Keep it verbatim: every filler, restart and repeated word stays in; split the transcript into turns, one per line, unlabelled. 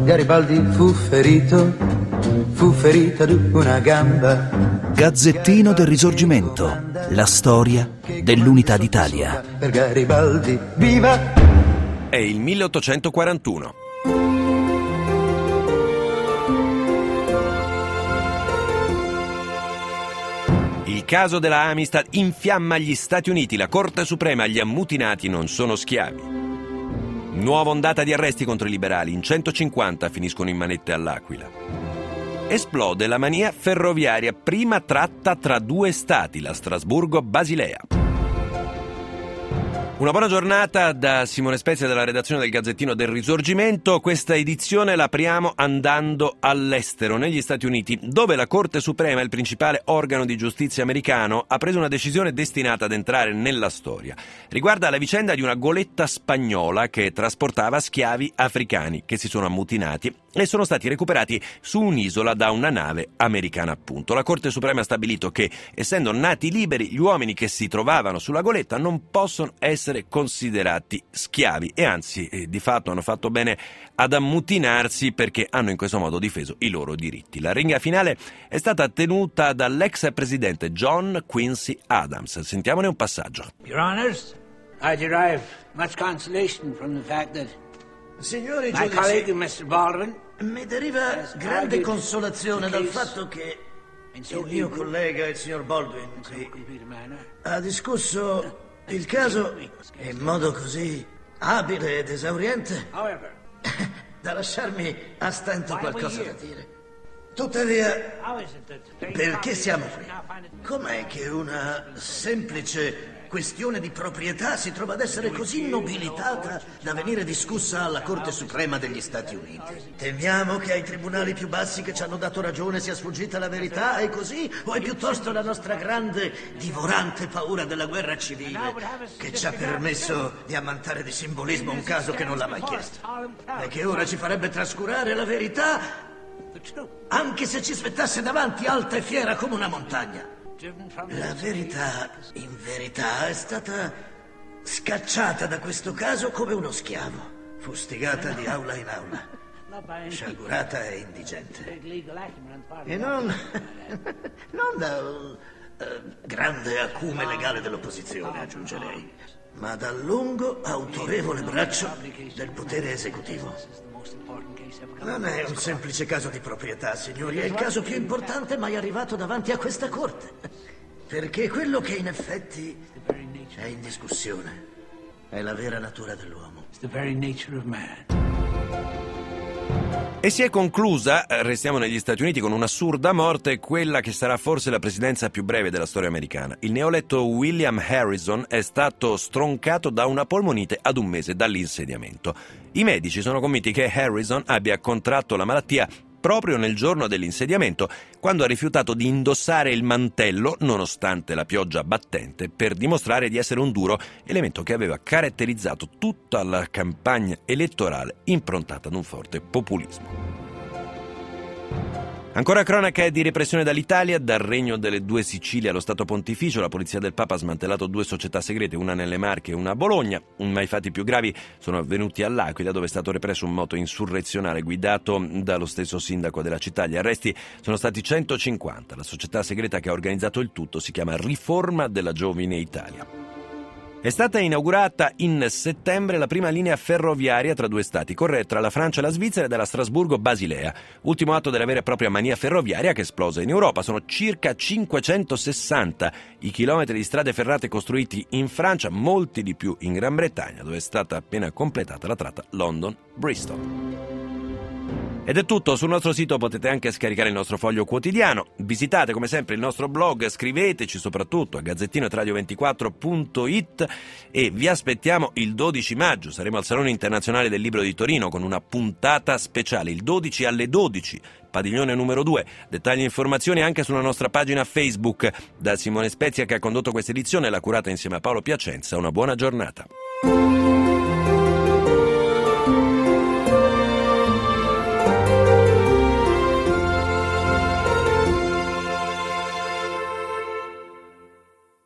Garibaldi fu ferito, fu ferita una gamba.
Gazzettino del Risorgimento, la storia dell'unità d'Italia.
Per Garibaldi, viva!
È il milleottocentoquarantuno. Il caso della Amistad infiamma gli Stati Uniti. La Corte Suprema: gli ammutinati non sono schiavi. Nuova ondata di arresti contro i liberali. In centocinquanta finiscono in manette all'Aquila. Esplode la mania ferroviaria, prima tratta tra due stati, la Strasburgo-Basilea. Una buona giornata da Simone Spezia della redazione del Gazzettino del Risorgimento. Questa edizione la apriamo andando all'estero, negli Stati Uniti, dove la Corte Suprema, il principale organo di giustizia americano, ha preso una decisione destinata ad entrare nella storia. Riguarda la vicenda di una goletta spagnola che trasportava schiavi africani che si sono ammutinati e sono stati recuperati su un'isola da una nave americana, appunto. La Corte Suprema ha stabilito che, essendo nati liberi, gli uomini che si trovavano sulla goletta non possono essere considerati schiavi e anzi eh, di fatto hanno fatto bene ad ammutinarsi perché hanno in questo modo difeso i loro diritti. La ringa finale è stata tenuta dall'ex presidente John Quincy Adams. Sentiamone un passaggio.
Your Honors, I derive much consolation from the fact that
Signori
my colleague mister Baldwin
mi deriva grande consolazione dal fatto che il mio collega, il signor Baldwin, qui, ha discusso il caso in modo così abile ed esauriente da lasciarmi a stento qualcosa da dire. Tuttavia, perché siamo qui? Com'è che una semplice questione di proprietà si trova ad essere così nobilitata da venire discussa alla Corte Suprema degli Stati Uniti? Temiamo che ai tribunali più bassi che ci hanno dato ragione sia sfuggita la verità, è così? O è piuttosto la nostra grande, divorante paura della guerra civile che ci ha permesso di ammantare di simbolismo un caso che non l'ha mai chiesto e che ora ci farebbe trascurare la verità, anche se ci spettasse davanti alta e fiera come una montagna? La verità, in verità, è stata scacciata da questo caso come uno schiavo, fustigata di aula in aula, sciagurata e indigente. E non, non da un uh, grande acume legale dell'opposizione, aggiungerei, ma dal lungo, autorevole braccio del potere esecutivo. Non è un semplice caso di proprietà, signori, è il caso più importante mai arrivato davanti a questa Corte. Perché quello che in effetti è in discussione è la vera natura dell'uomo.
E si è conclusa, restiamo negli Stati Uniti, con un'assurda morte, quella che sarà forse la presidenza più breve della storia americana. Il neoeletto William Harrison è stato stroncato da una polmonite ad un mese dall'insediamento. I medici sono convinti che Harrison abbia contratto la malattia proprio nel giorno dell'insediamento, quando ha rifiutato di indossare il mantello, nonostante la pioggia battente, per dimostrare di essere un duro, elemento che aveva caratterizzato tutta la campagna elettorale improntata ad un forte populismo. Ancora cronache di repressione dall'Italia, dal Regno delle Due Sicilie allo Stato Pontificio. La polizia del Papa ha smantellato due società segrete, una nelle Marche e una a Bologna, ma i fatti più gravi sono avvenuti all'Aquila, dove è stato represso un moto insurrezionale guidato dallo stesso sindaco della città. Gli arresti sono stati centocinquanta. La società segreta che ha organizzato il tutto si chiama Riforma della Giovine Italia. È stata inaugurata in settembre la prima linea ferroviaria tra due stati, corre tra la Francia e la Svizzera e dalla Strasburgo-Basilea, ultimo atto della vera e propria mania ferroviaria che è esplosa in Europa. Sono circa cinquecentosessanta i chilometri di strade ferrate costruiti in Francia, molti di più in Gran Bretagna, dove è stata appena completata la tratta London-Bristol. Ed è tutto, sul nostro sito potete anche scaricare il nostro foglio quotidiano, visitate come sempre il nostro blog, scriveteci soprattutto a gazzettino at radio ventiquattro punto it e vi aspettiamo il dodici maggio, saremo al Salone Internazionale del Libro di Torino con una puntata speciale, il dodici alle dodici, padiglione numero due, dettagli e informazioni anche sulla nostra pagina Facebook. Da Simone Spezia che ha condotto questa edizione e l'ha curata insieme a Paolo Piacenza, una buona giornata.